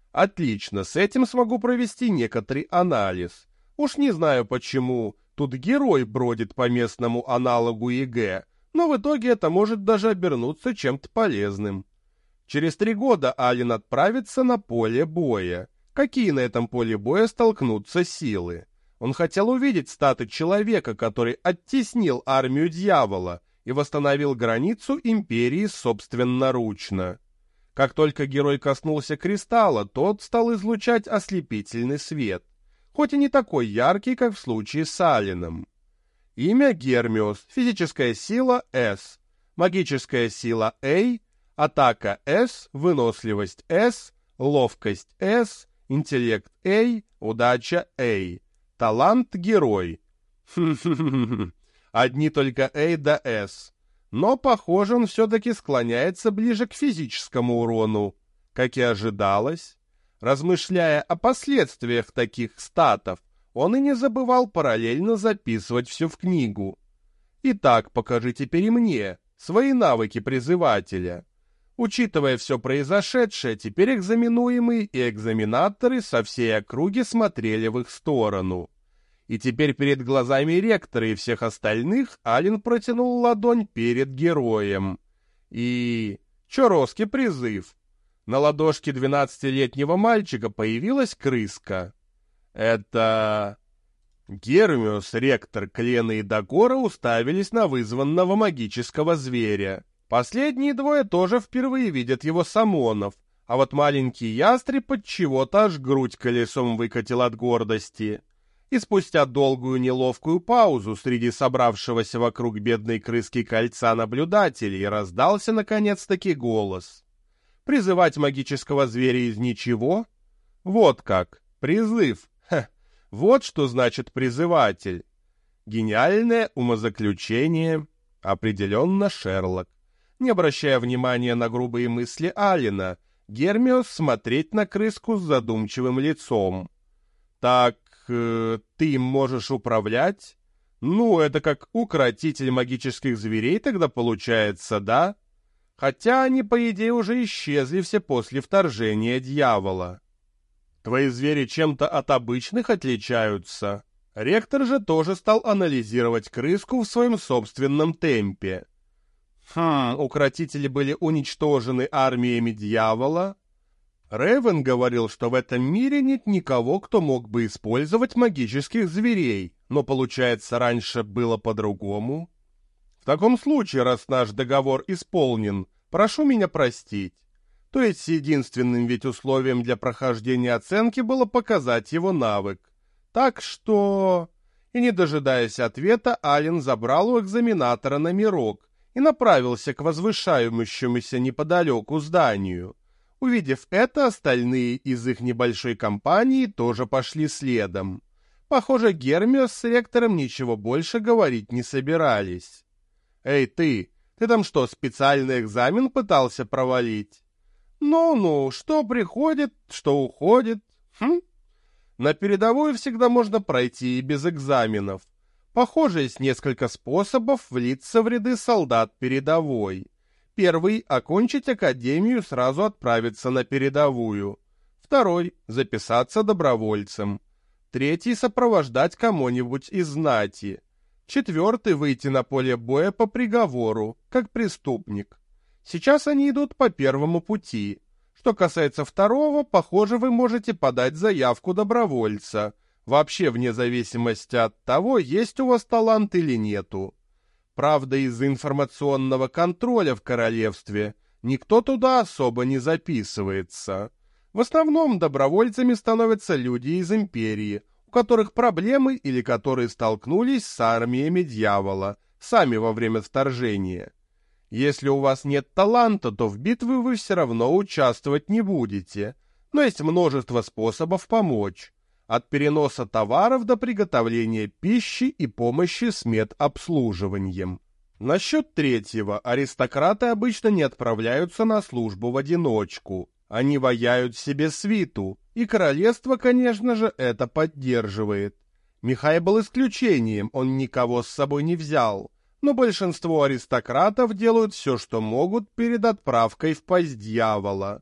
Отлично, с этим смогу провести некоторый анализ. Уж не знаю почему, тут герой бродит по местному аналогу ЕГЭ, но в итоге это может даже обернуться чем-то полезным. Через 3 года Ален отправится на поле боя. Какие на этом поле боя столкнутся силы? Он хотел увидеть статы человека, который оттеснил армию дьявола и восстановил границу империи собственноручно. Как только герой коснулся кристалла, тот стал излучать ослепительный свет, хоть и не такой яркий, как в случае с Аленом. Имя Гермиос, физическая сила S, магическая сила A, атака S, выносливость S, ловкость S, интеллект A, удача A, талант герой. Одни только A да S. Но, похоже, он все-таки склоняется ближе к физическому урону, как и ожидалось. Размышляя о последствиях таких статов, он и не забывал параллельно записывать все в книгу. Итак, покажи теперь и мне свои навыки призывателя. Учитывая все произошедшее, теперь экзаменуемые и экзаменаторы со всей округи смотрели в их сторону. И теперь перед глазами ректора и всех остальных Ален протянул ладонь перед героем. И... Чороский призыв. На ладошке 12-летнего мальчика появилась крыска. Это... Гермиос, ректор, Клена и Дагора уставились на вызванного магического зверя. Последние двое тоже впервые видят его с ОМОНов, а вот маленький ястреб от чего-то аж грудь колесом выкатил от гордости. И спустя долгую неловкую паузу среди собравшегося вокруг бедной крыски кольца наблюдателей раздался наконец-таки голос. Призывать магического зверя из ничего? Вот как, призыв. Ха, вот что значит призыватель. Гениальное умозаключение. Определенно Шерлок. Не обращая внимания на грубые мысли Алена, Гермиос смотреть на крыску с задумчивым лицом. Так... ты им можешь управлять? Ну, это как укротитель магических зверей тогда получается, да? Хотя они, по идее, уже исчезли все после вторжения дьявола. Твои звери чем-то от обычных отличаются? Ректор же тоже стал анализировать крыску в своем собственном темпе. Укротители были уничтожены армиями дьявола? Рейвен говорил, что в этом мире нет никого, кто мог бы использовать магических зверей, но, получается, раньше было по-другому. В таком случае, раз наш договор исполнен, прошу меня простить. То есть единственным ведь условием для прохождения оценки было показать его навык. Так что... И не дожидаясь ответа, Ален забрал у экзаменатора номерок и направился к возвышающемуся неподалеку зданию. Увидев это, остальные из их небольшой компании тоже пошли следом. Похоже, Гермиос с ректором ничего больше говорить не собирались. «Эй, ты там что, специальный экзамен пытался провалить?» «Ну-ну, что приходит, что уходит. На передовую всегда можно пройти и без экзаменов. Похоже, есть несколько способов влиться в ряды солдат передовой. Первый — окончить академию и сразу отправиться на передовую. Второй — записаться добровольцем. Третий — сопровождать кому-нибудь из знати. Четвертый — выйти на поле боя по приговору, как преступник. Сейчас они идут по первому пути. Что касается второго, похоже, вы можете подать заявку добровольца, вообще вне зависимости от того, есть у вас талант или нету. Правда, из-за информационного контроля в королевстве никто туда особо не записывается. В основном добровольцами становятся люди из империи, у которых проблемы или которые столкнулись с армиями дьявола, сами во время вторжения. Если у вас нет таланта, то в битве вы все равно участвовать не будете, но есть множество способов помочь. От переноса товаров до приготовления пищи и помощи с медобслуживанием. Насчет третьего, аристократы обычно не отправляются на службу в одиночку. Они ваяют себе свиту, и королевство, конечно же, это поддерживает. Михай был исключением, он никого с собой не взял, но большинство аристократов делают все, что могут перед отправкой в пасть дьявола.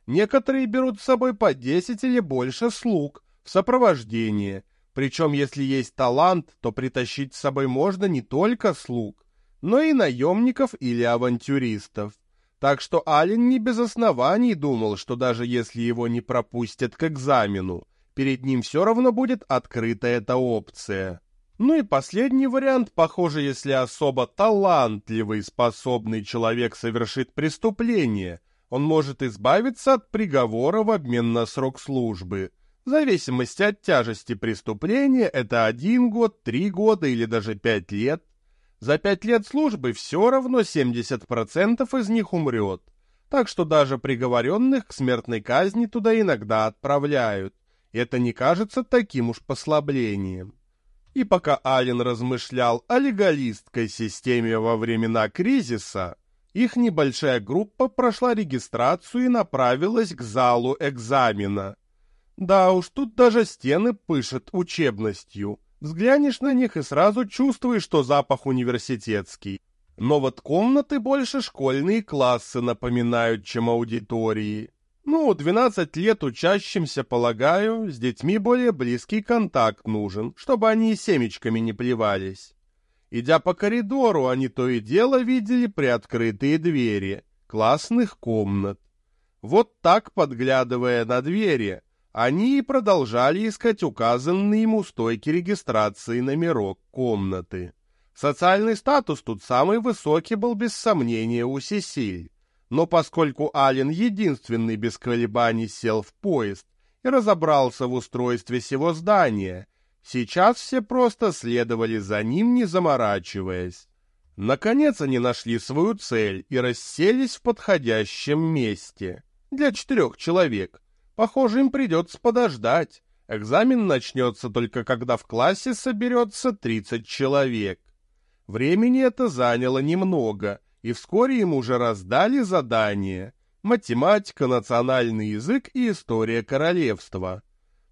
Некоторые берут с собой по 10 или больше слуг в сопровождении. Причем, если есть талант, то притащить с собой можно не только слуг, но и наемников или авантюристов. Так что Ален не без оснований думал, что даже если его не пропустят к экзамену, перед ним все равно будет открыта эта опция. Ну и последний вариант, похоже, если особо талантливый, способный человек совершит преступление, он может избавиться от приговора в обмен на срок службы. В зависимости от тяжести преступления это 1 год, 3 года или даже 5 лет. За 5 лет службы все равно 70% из них умрет, так что даже приговоренных к смертной казни туда иногда отправляют. Это не кажется таким уж послаблением. И пока Ален размышлял о легалистской системе во времена кризиса, их небольшая группа прошла регистрацию и направилась к залу экзамена. Да уж, тут даже стены пышут учебностью. Взглянешь на них и сразу чувствуешь, что запах университетский. Но вот комнаты больше школьные классы напоминают, чем аудитории. 12 лет учащимся, полагаю, с детьми более близкий контакт нужен, чтобы они и семечками не плевались. Идя по коридору, они то и дело видели приоткрытые двери классных комнат. Вот так, подглядывая на двери, они и продолжали искать указанный им у стойки регистрации номерок комнаты. Социальный статус тут самый высокий был без сомнения у Сесиль. Но поскольку Ален единственный без колебаний сел в поезд и разобрался в устройстве сего здания, сейчас все просто следовали за ним, не заморачиваясь. Наконец они нашли свою цель и расселись в подходящем месте. Для 4 человек. Похоже, им придется подождать. Экзамен начнется только когда в классе соберется 30 человек. Времени это заняло немного, и вскоре им уже раздали задания: математика, национальный язык и история королевства.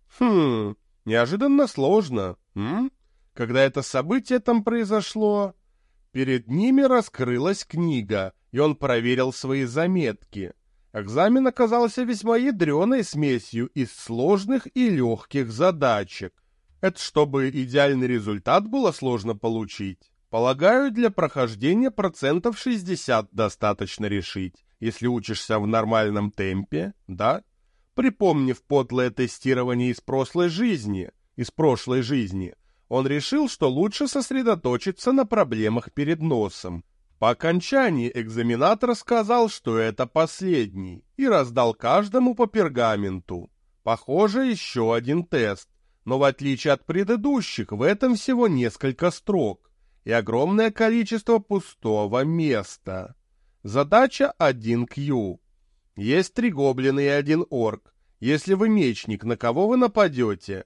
Неожиданно сложно. Когда это событие там произошло? Перед ними раскрылась книга, и он проверил свои заметки. Экзамен оказался весьма ядреной смесью из сложных и легких задачек. Это чтобы идеальный результат было сложно получить. Полагаю, для прохождения 60% достаточно решить, если учишься в нормальном темпе, да? Припомнив подлое тестирование из прошлой жизни, он решил, что лучше сосредоточиться на проблемах перед носом. По окончании экзаменатор сказал, что это последний, и раздал каждому по пергаменту. Похоже, еще один тест, но в отличие от предыдущих, в этом всего несколько строк и огромное количество пустого места. Задача 1Q. Есть 3 гоблина и 1 орк. Если вы мечник, на кого вы нападете?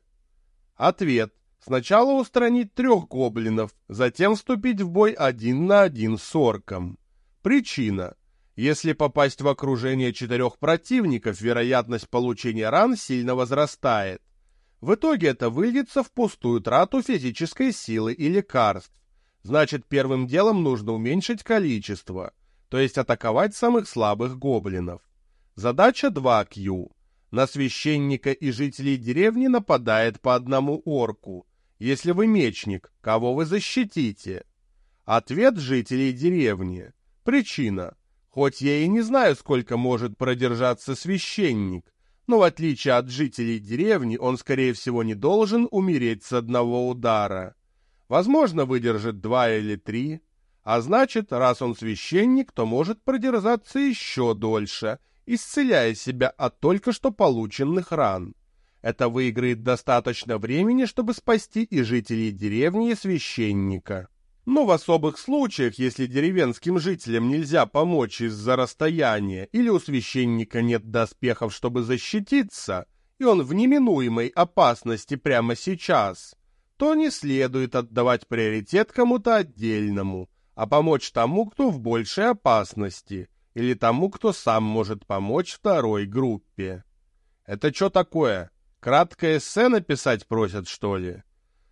Ответ. Сначала устранить 3 гоблинов, затем вступить в бой 1 на 1 с орком. Причина. Если попасть в окружение 4 противников, вероятность получения ран сильно возрастает. В итоге это выльется в пустую трату физической силы и лекарств. Значит, первым делом нужно уменьшить количество, то есть атаковать самых слабых гоблинов. Задача 2Q. На священника и жителей деревни нападает по 1 орку. Если вы мечник, кого вы защитите? Ответ жителей деревни. Причина. Хоть я и не знаю, сколько может продержаться священник, но в отличие от жителей деревни, он, скорее всего, не должен умереть с 1 удара. Возможно, выдержит 2 или 3, а значит, раз он священник, то может продержаться еще дольше, исцеляя себя от только что полученных ран. Это выиграет достаточно времени, чтобы спасти и жителей деревни, и священника. Но в особых случаях, если деревенским жителям нельзя помочь из-за расстояния, или у священника нет доспехов, чтобы защититься, и он в неминуемой опасности прямо сейчас, то не следует отдавать приоритет кому-то отдельному, а помочь тому, кто в большей опасности, или тому, кто сам может помочь второй группе. Это что такое? Краткое эссе написать просят, что ли?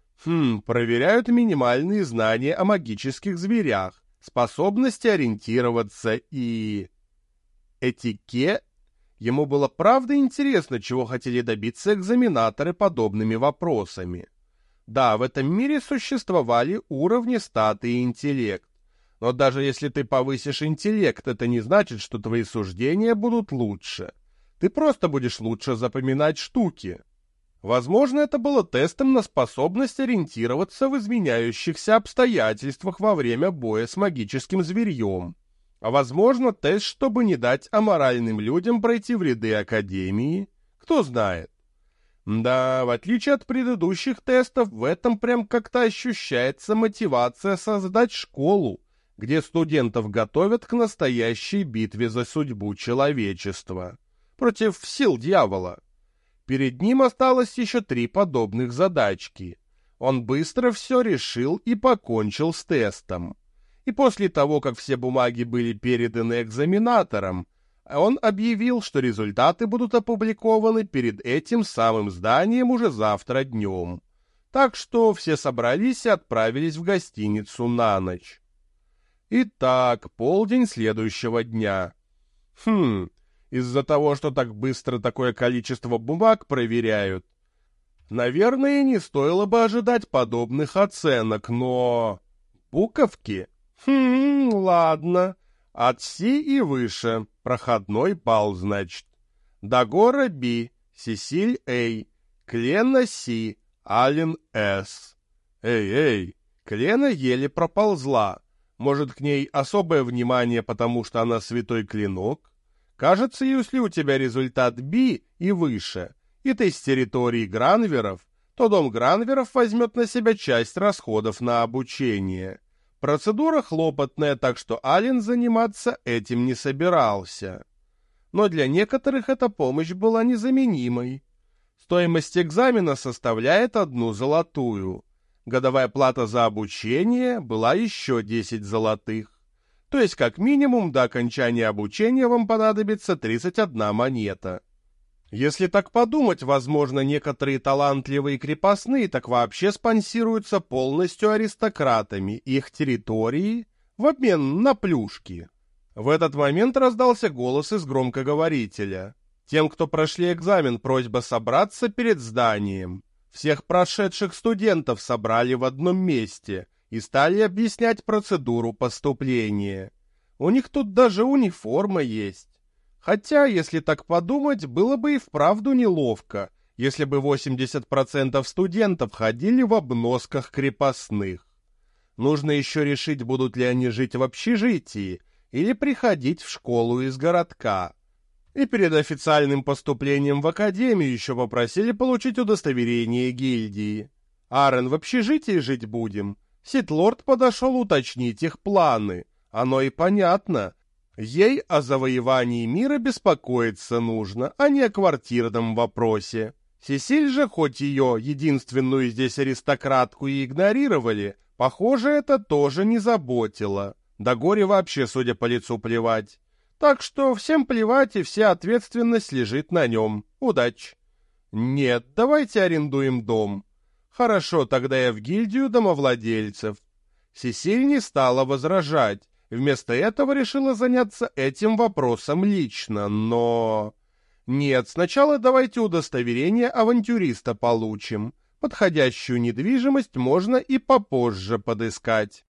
Проверяют минимальные знания о магических зверях, способности ориентироваться и... Ему было правда интересно, чего хотели добиться экзаменаторы подобными вопросами. Да, в этом мире существовали уровни, статы и интеллект. Но даже если ты повысишь интеллект, это не значит, что твои суждения будут лучше. Ты просто будешь лучше запоминать штуки. Возможно, это было тестом на способность ориентироваться в изменяющихся обстоятельствах во время боя с магическим зверьем. А возможно, тест, чтобы не дать аморальным людям пройти в ряды Академии. Кто знает. Да, в отличие от предыдущих тестов, в этом прям как-то ощущается мотивация создать школу, где студентов готовят к настоящей битве за судьбу человечества против сил дьявола. Перед ним осталось еще 3 подобных задачки. Он быстро все решил и покончил с тестом. И после того, как все бумаги были переданы экзаменаторам, он объявил, что результаты будут опубликованы перед этим самым зданием уже завтра днем. Так что все собрались и отправились в гостиницу на ночь. Итак, полдень следующего дня. Из-за того, что так быстро такое количество бумаг проверяют. Наверное, не стоило бы ожидать подобных оценок, но... Буковки? Ладно. От Си и выше. Проходной балл, значит. Дагора Б, Сесиль А, Клена С, Ален С. Эй, Клена еле проползла. Может, к ней особое внимание, потому что она святой клинок? Кажется, если у тебя результат Б и выше, и ты с территории Гранверов, то дом Гранверов возьмет на себя часть расходов на обучение. Процедура хлопотная, так что Ален заниматься этим не собирался. Но для некоторых эта помощь была незаменимой. Стоимость экзамена составляет 1 золотую. Годовая плата за обучение была еще 10 золотых. То есть, как минимум, до окончания обучения вам понадобится 31 монета. Если так подумать, возможно, некоторые талантливые крепостные так вообще спонсируются полностью аристократами, их территории в обмен на плюшки. В этот момент раздался голос из громкоговорителя. Тем, кто прошли экзамен, просьба собраться перед зданием. Всех прошедших студентов собрали в одном месте и стали объяснять процедуру поступления. У них тут даже униформа есть. Хотя, если так подумать, было бы и вправду неловко, если бы 80% студентов ходили в обносках крепостных. Нужно еще решить, будут ли они жить в общежитии или приходить в школу из городка. И перед официальным поступлением в академию еще попросили получить удостоверение гильдии. Арен, в общежитии жить будем? Ситлорд подошел уточнить их планы. Оно и понятно. Ей о завоевании мира беспокоиться нужно, а не о квартирном вопросе. Сесиль же, хоть ее, единственную здесь аристократку, и игнорировали, похоже, это тоже не заботило. Да горе вообще, судя по лицу, плевать. Так что всем плевать, и вся ответственность лежит на нем. Удачи. Нет, давайте арендуем дом. Хорошо, тогда я в гильдию домовладельцев. Сесиль не стала возражать. Вместо этого решила заняться этим вопросом лично, но... Нет, сначала давайте удостоверение авантюриста получим. Подходящую недвижимость можно и попозже подыскать.